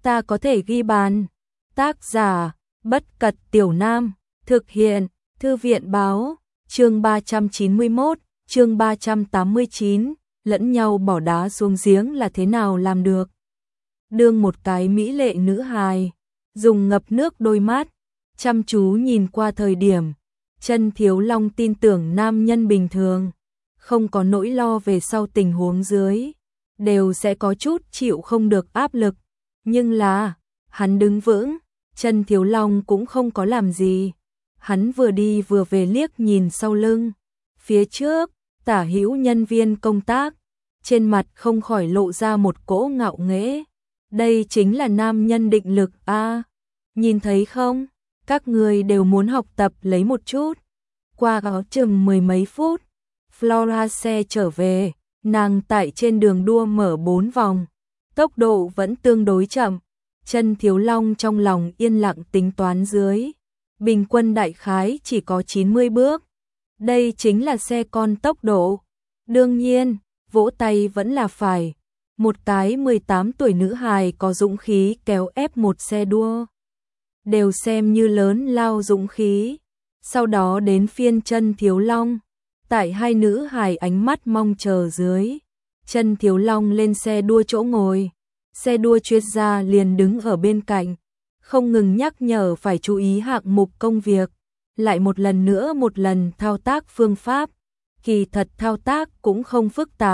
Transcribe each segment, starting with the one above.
ta có thể ghi bàn. Tác giả, Bất Cật Tiểu Nam, thực hiện, Thư viện báo, chương 391, chương 389, lẫn nhau bỏ đá xuống giếng là thế nào làm được. Đương một cái mỹ lệ nữ hài, dùng ngập nước đôi mắt, chăm chú nhìn qua thời điểm, Chân Thiếu Long tin tưởng nam nhân bình thường, không có nỗi lo về sau tình huống dưới, đều sẽ có chút chịu không được áp lực, nhưng là, hắn đứng vững, Chân Thiếu Long cũng không có làm gì. Hắn vừa đi vừa về liếc nhìn sau lưng, phía trước, tả hữu nhân viên công tác, trên mặt không khỏi lộ ra một cỗ ngạo nghễ. Đây chính là nam nhân định lực a. Nhìn thấy không, các người đều muốn học tập lấy một chút. Qua có chừng 10 mấy phút, Flora xe trở về, nàng tại trên đường đua mở 4 vòng, tốc độ vẫn tương đối chậm. Chân Thiếu Long trong lòng yên lặng tính toán dưới, bình quân đại khái chỉ có 90 bước. Đây chính là xe con tốc độ. Đương nhiên, vỗ tay vẫn là phải. Một cái 18 tuổi nữ hài có dũng khí kéo ép một xe đua, đều xem như lớn lao dũng khí. Sau đó đến phiên Chân Thiếu Long, tại hai nữ hài ánh mắt mong chờ dưới, Chân Thiếu Long lên xe đua chỗ ngồi. Xe đua chuyên gia liền đứng ở bên cạnh, không ngừng nhắc nhở phải chú ý hạng mục công việc, lại một lần thao tác phương pháp. Kỳ thật thao tác cũng không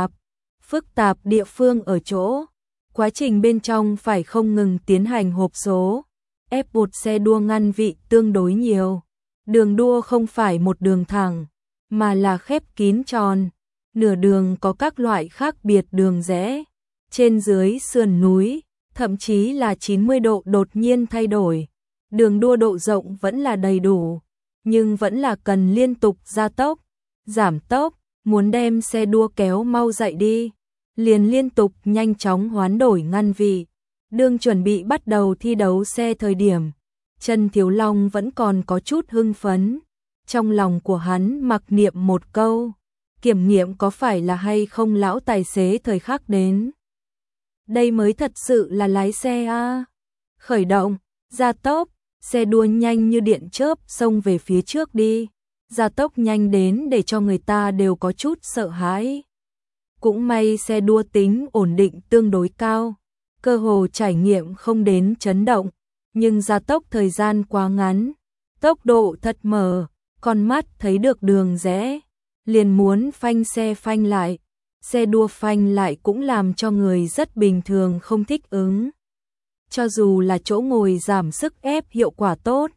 phức tạp địa phương ở chỗ, quá trình bên trong phải không ngừng tiến hành hộp số, ép buộc xe đua ngăn vị tương đối nhiều. Đường đua không phải một đường thẳng, mà là khép kín tròn, nửa đường có các loại khác biệt đường rẽ. Trên dưới sườn núi, thậm chí là 90 độ đột nhiên thay đổi. Đường đua độ rộng vẫn là đầy đủ, nhưng vẫn là cần liên tục gia tốc, giảm tốc, muốn đem xe đua kéo mau dậy đi, liền liên tục nhanh chóng hoán đổi ngăn vị. Đương chuẩn bị bắt đầu thi đấu xe thời điểm, Chân Thiếu Long vẫn còn có chút hưng phấn. Trong lòng của hắn mặc niệm một câu, kiểm nghiệm có phải là hay không lão tài xế thời khắc đến. Đây mới thật sự là lái xe a. Khởi động, gia tốc, xe đua nhanh như điện chớp xông về phía trước đi. Gia tốc nhanh đến để cho người ta đều có chút sợ hãi. Cũng may xe đua tính ổn định tương đối cao, cơ hồ trải nghiệm không đến chấn động, nhưng gia tốc thời gian quá ngắn, tốc độ thật mờ, con mắt thấy được đường rẽ, liền muốn phanh xe phanh lại. Xe đua phanh lại cũng làm cho người rất bình thường không thích ứng. Cho dù là chỗ ngồi giảm sức ép hiệu quả tốt,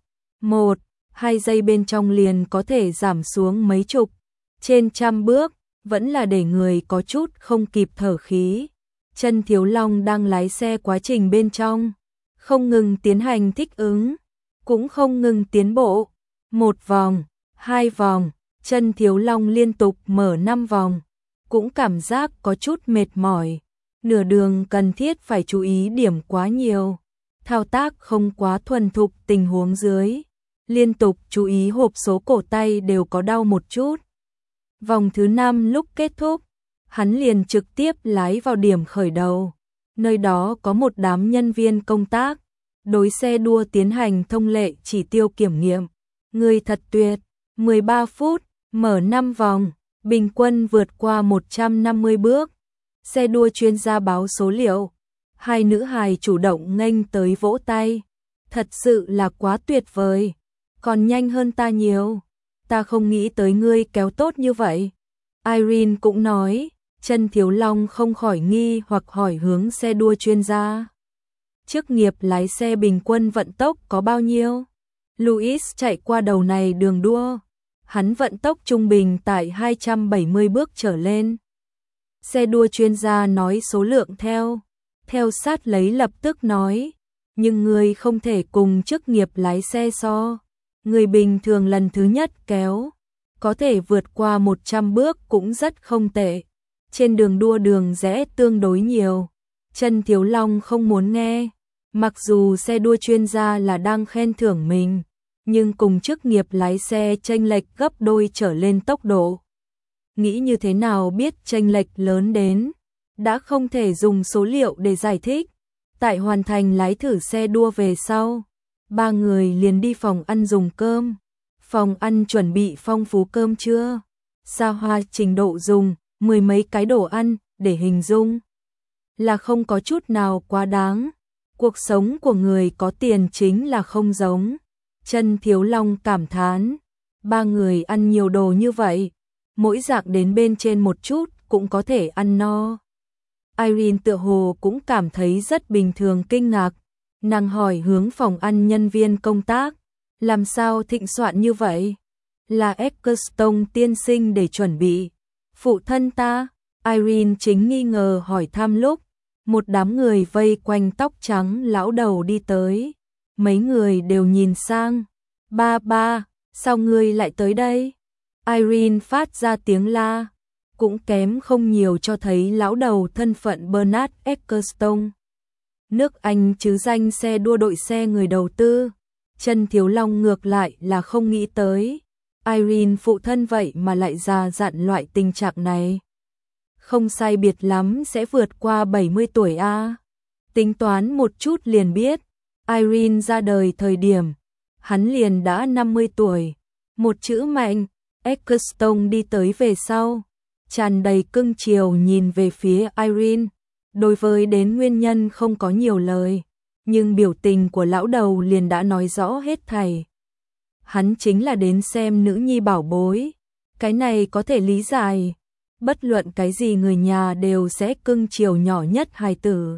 1-2 giây bên trong liền có thể giảm xuống mấy chục, trên trăm bước, vẫn là để người có chút không kịp thở khí. Chân Thiếu Long đang lái xe quá trình bên trong, không ngừng tiến hành thích ứng, cũng không ngừng tiến bộ. 1 vòng, 2 vòng, Chân Thiếu Long liên tục mở 5 vòng. Cũng cảm giác có chút mệt mỏi, nửa đường cần thiết phải chú ý điểm quá nhiều, thao tác không quá thuần thục tình huống dưới, liên tục chú ý hộp số cổ tay đều có đau một chút. Vòng thứ 5 lúc kết thúc, hắn liền trực tiếp lái vào điểm khởi đầu, nơi đó có một đám nhân viên công tác, đối xe đua tiến hành thông lệ chỉ tiêu kiểm nghiệm. Người thật tuyệt, 13 phút, mở 5 vòng. Bình quân vượt qua 150 bước. Xe đua chuyên gia báo số liệu. Hai nữ hài chủ động nghênh tới vỗ tay. Thật sự là quá tuyệt vời. Còn nhanh hơn ta nhiều. Ta không nghĩ tới ngươi kéo tốt như vậy. Irene cũng nói. Chân Thiếu Long không khỏi nghi hoặc hỏi hướng xe đua chuyên gia. Chức nghiệp lái xe bình quân vận tốc có bao nhiêu? Louis chạy qua đầu này đường đua. Hắn vận tốc trung bình tại 270 bước trở lên. Xe đua chuyên gia nói số lượng theo sát lấy lập tức nói, nhưng người không thể cùng chức nghiệp lái xe so. Người bình thường lần thứ nhất kéo, có thể vượt qua 100 bước cũng rất không tệ. Trên đường đua đường rẽ tương đối nhiều. Chân Thiếu Long không muốn nghe, mặc dù xe đua chuyên gia là đang khen thưởng mình, nhưng cùng chức nghiệp lái xe chênh lệch gấp đôi trở lên tốc độ. Nghĩ như thế nào biết chênh lệch lớn đến, đã không thể dùng số liệu để giải thích. Tại hoàn thành lái thử xe đua về sau, ba người liền đi phòng ăn dùng cơm. Phòng ăn chuẩn bị phong phú cơm trưa, xa hoa trình độ dùng, mười mấy cái đồ ăn, để hình dung là không có chút nào quá đáng. Cuộc sống của người có tiền chính là không giống. Chân Thiếu Long cảm thán, ba người ăn nhiều đồ như vậy, mỗi dạng đến bên trên một chút cũng có thể ăn no. Irene tựa hồ cũng cảm thấy rất bình thường kinh ngạc, nàng hỏi hướng phòng ăn nhân viên công tác, làm sao thịnh soạn như vậy? Là Eccleston tiên sinh để chuẩn bị. Phụ thân ta, Irene chính nghi ngờ hỏi thăm lúc, một đám người vây quanh tóc trắng lão đầu đi tới. Mấy người đều nhìn sang. Ba, sao ngươi lại tới đây? Irene phát ra tiếng la, cũng kém không nhiều cho thấy lão đầu thân phận Bernard Eccleston. Nước Anh chứ danh xe đua đội xe người đầu tư. Chân Thiếu Long ngược lại là không nghĩ tới. Irene phụ thân vậy mà lại già dặn loại tình trạng này. Không sai biệt lắm sẽ vượt qua 70 tuổi a. Tính toán một chút liền biết, Irene ra đời thời điểm, hắn liền đã 50 tuổi. Một chữ mạnh, Eccleston đi tới về sau, tràn đầy cưng chiều nhìn về phía Irene. Đối với đến nguyên nhân không có nhiều lời, nhưng biểu tình của lão đầu liền đã nói rõ hết thảy. Hắn chính là đến xem nữ nhi bảo bối, cái này có thể lý giải. Bất luận cái gì người nhà đều sẽ cưng chiều nhỏ nhất hài tử.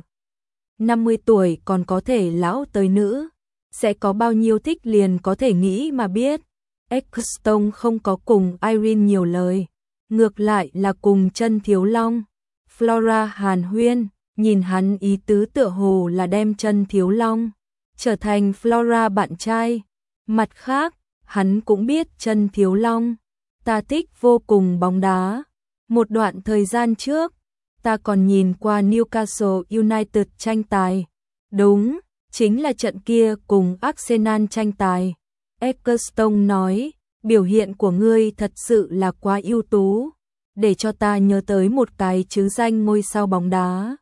50 tuổi còn có thể lão tới nữ, sẽ có bao nhiêu thích liền có thể nghĩ mà biết. Eccleston không có cùng Irene nhiều lời, ngược lại là cùng Chân Thiếu Long. Flora hàn huyên, nhìn hắn ý tứ tựa hồ là đem Chân Thiếu Long trở thành Flora bạn trai. Mặt khác, hắn cũng biết Chân Thiếu Long, ta thích vô cùng bóng đá. Một đoạn thời gian trước, ta còn nhìn qua Newcastle United tranh tài. Đúng, chính là trận kia cùng Arsenal tranh tài. Eccleston nói, biểu hiện của ngươi thật sự là quá ưu tú, để cho ta nhớ tới một cái chứ danh ngôi sao bóng đá.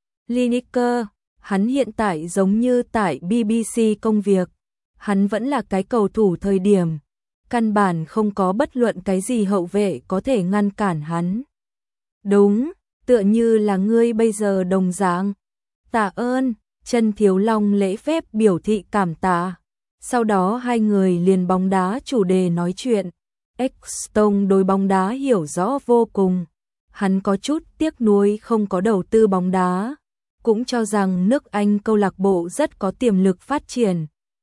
Lineker, hắn hiện tại giống như tại BBC công việc, hắn vẫn là cái cầu thủ thời điểm, căn bản không có bất luận cái gì hậu vệ có thể ngăn cản hắn. Đúng, tựa như là ngươi bây giờ đồng dạng. Tạ ơn, Chân Thiếu Long lễ phép biểu thị cảm tạ. Sau đó hai người liền bóng đá chủ đề nói chuyện. Eccleston đối bóng đá hiểu rõ vô cùng. Hắn có chút tiếc nuối không có đầu tư bóng đá, cũng cho rằng nước Anh câu lạc bộ rất có tiềm lực phát triển.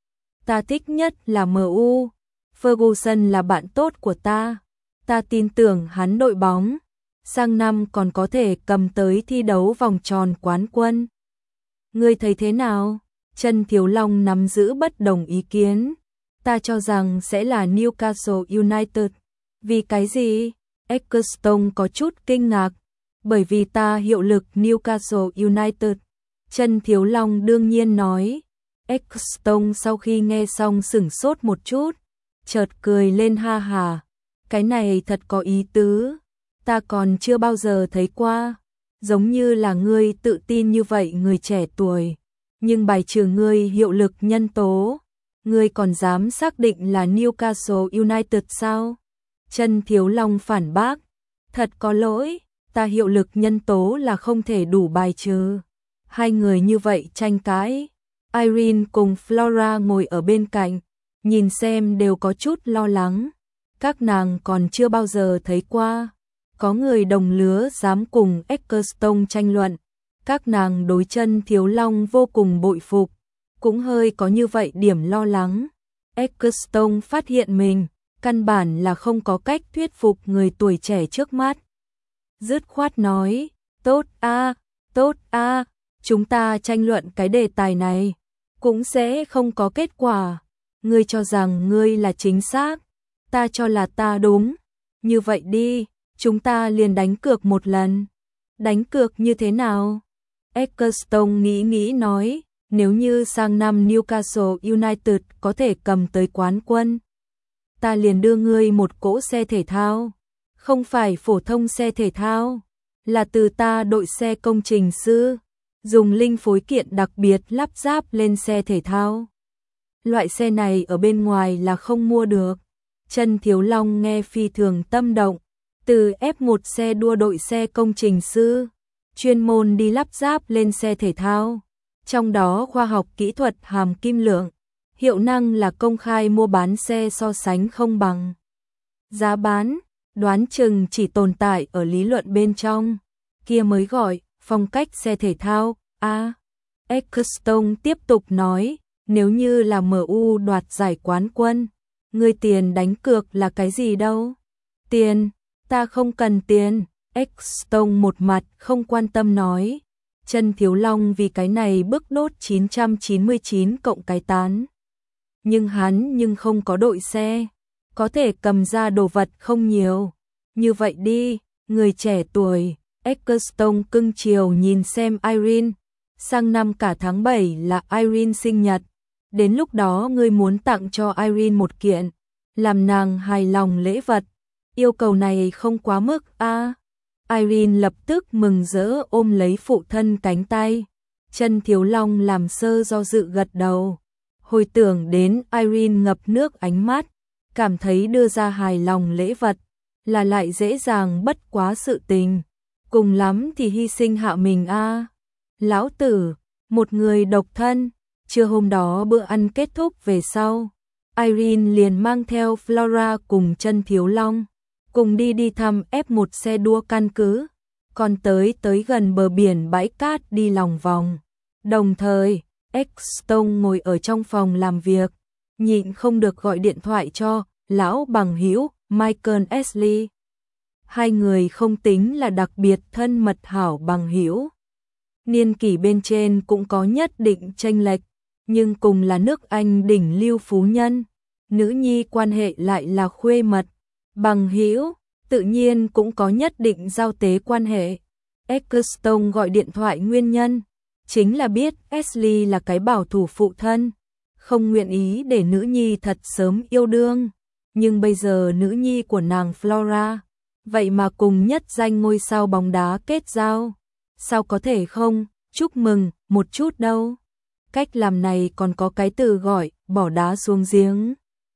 Ta thích nhất là MU, Ferguson là bạn tốt của ta. Ta tin tưởng hắn đội bóng sang năm còn có thể cầm tới thi đấu vòng tròn quán quân. Ngươi thấy thế nào? Chân Thiếu Long nắm giữ bất đồng ý kiến. Ta cho rằng sẽ là Newcastle United. Vì cái gì? Eccleston có chút kinh ngạc. Bởi vì ta hiệu lực Newcastle United. Chân Thiếu Long đương nhiên nói. Eccleston sau khi nghe xong sửng sốt một chút, chợt cười lên ha hà. Cái này thật có ý tứ. Ta còn chưa bao giờ thấy qua. Giống như là ngươi tự tin như vậy người trẻ tuổi. Nhưng bài trừ ngươi hiệu lực nhân tố, ngươi còn dám xác định là Newcastle United sao? Chân Thiếu Long phản bác, thật có lỗi, ta hiệu lực nhân tố là không thể đủ bài trừ. Hai người như vậy tranh cãi, Irene cùng Flora ngồi ở bên cạnh, nhìn xem đều có chút lo lắng. Các nàng còn chưa bao giờ thấy qua có người đồng lứa dám cùng Eccleston tranh luận. Các nàng đối Chân Thiếu Long vô cùng bội phục, cũng hơi có như vậy điểm lo lắng. Eccleston phát hiện mình, căn bản là không có cách thuyết phục người tuổi trẻ trước mắt. Dứt khoát nói, tốt a, chúng ta tranh luận cái đề tài này, cũng sẽ không có kết quả. Ngươi cho rằng ngươi là chính xác, ta cho là ta đúng. Như vậy đi, chúng ta liền đánh cược một lần. Đánh cược như thế nào? Eccleston nghĩ nói, nếu như sang năm Newcastle United có thể cầm tới quán quân, ta liền đưa ngươi một cỗ xe thể thao, không phải phổ thông xe thể thao, là từ ta đội xe công trình sư dùng linh phối kiện đặc biệt lắp ráp lên xe thể thao. Loại xe này ở bên ngoài là không mua được. Trần Thiếu Long nghe phi thường tâm động, từ F1 xe đua đội xe công trình sư, chuyên môn đi lắp ráp lên xe thể thao. Trong đó khoa học kỹ thuật hàm kim lượng, hiệu năng là công khai mua bán xe so sánh không bằng. Giá bán, đoán chừng chỉ tồn tại ở lý luận bên trong, kia mới gọi phong cách xe thể thao. Ecclestone tiếp tục nói, nếu như là MU đoạt giải quán quân, ngươi tiền đánh cược là cái gì đâu? Tiền, ta không cần tiền, Ecclestone một mặt không quan tâm nói. Trần Thiếu Long vì cái này bức đốt 999 cộng cái tán. Nhưng hắn không có đội xe, có thể cầm ra đồ vật không nhiều. Như vậy đi, người trẻ tuổi, Ecclestone cưng chiều nhìn xem Irene, sang năm cả tháng 7 là Irene sinh nhật, đến lúc đó ngươi muốn tặng cho Irene một kiện, làm nàng hài lòng lễ vật, yêu cầu này không quá mức Irene lập tức mừng rỡ ôm lấy phụ thân cánh tay. Trần Thiếu Long làm sơ do dự gật đầu, hồi tưởng đến Irene ngập nước ánh mắt, cảm thấy đưa ra hài lòng lễ vật là lại dễ dàng bất quá sự tình, cùng lắm thì hy sinh hạ mình Lão tử, một người độc thân. Trưa hôm đó bữa ăn kết thúc về sau, Irene liền mang theo Flora cùng Trần Thiếu Long cùng đi thăm F1 xe đua căn cứ, còn tới gần bờ biển bãi cát đi lòng vòng. Đồng thời, Ecclestone ngồi ở trong phòng làm việc, nhịn không được gọi điện thoại cho lão bằng hữu Michael Ashley. Hai người không tính là đặc biệt thân mật hảo bằng hữu. Niên kỷ bên trên cũng có nhất định chênh lệch, nhưng cùng là nước Anh đỉnh lưu phú nhân, nữ nhi quan hệ lại là khuê mật. Bằng hữu, tự nhiên cũng có nhất định giao tế quan hệ. Ecclestone gọi điện thoại nguyên nhân, chính là biết Ashley là cái bảo thủ phụ thân, không nguyện ý để nữ nhi thật sớm yêu đương. Nhưng bây giờ nữ nhi của nàng Flora, vậy mà cùng nhất danh ngôi sao bóng đá kết giao. Sao có thể không, chúc mừng, một chút đâu. Cách làm này còn có cái từ gọi, bỏ đá xuống giếng.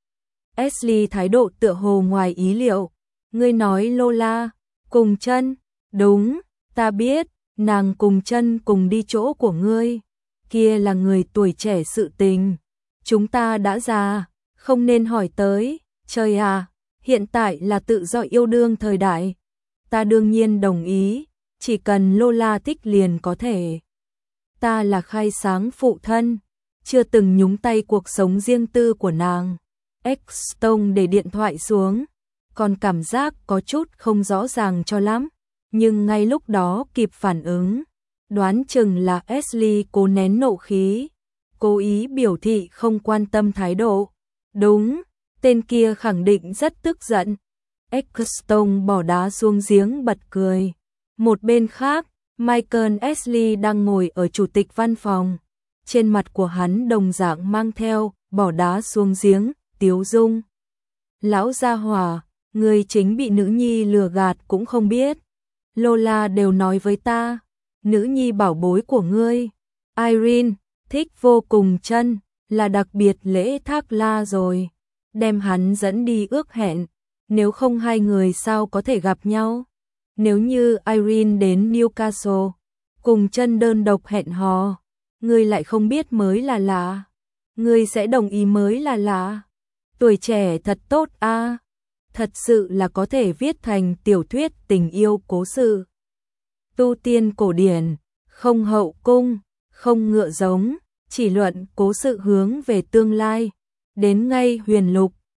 Ashley thái độ tựa hồ ngoài ý liệu. Ngươi nói Lola, cùng chân, đúng, ta biết, nàng cùng chân cùng đi chỗ của ngươi. Kia là người tuổi trẻ sự tình. Chúng ta đã già, không nên hỏi tới, trời à, hiện tại là tự do yêu đương thời đại. Ta đương nhiên đồng ý, chỉ cần Lola thích liền có thể. Ta là khai sáng phụ thân, chưa từng nhúng tay cuộc sống riêng tư của nàng. Ecclestone để điện thoại xuống, còn cảm giác có chút không rõ ràng cho lắm, nhưng ngay lúc đó kịp phản ứng, đoán chừng là Ashley cố nén nộ khí, cố ý biểu thị không quan tâm thái độ. Đúng, tên kia khẳng định rất tức giận. Ecclestone bỏ đá xuống giếng bật cười. Một bên khác, Michael Ashley đang ngồi ở chủ tịch văn phòng, trên mặt của hắn đồng dạng mang theo bỏ đá xuống giếng tiếu dung. Lão gia hỏa, người chính bị nữ nhi lừa gạt cũng không biết. Lola đều nói với ta, nữ nhi bảo bối của ngươi, Irene, thích vô cùng chân, là đặc biệt lễ thác la rồi. Đem hắn dẫn đi ước hẹn, nếu không hai người sao có thể gặp nhau. Nếu như Irene đến Newcastle, cùng chân đơn độc hẹn hò, ngươi lại không biết mới là lạ. Ngươi sẽ đồng ý mới là lạ. Tuổi trẻ thật tốt thật sự là có thể viết thành tiểu thuyết tình yêu cố sự. Tu tiên cổ điển, không hậu cung, không ngựa giống, chỉ luận cố sự hướng về tương lai. Đến ngay huyền lục,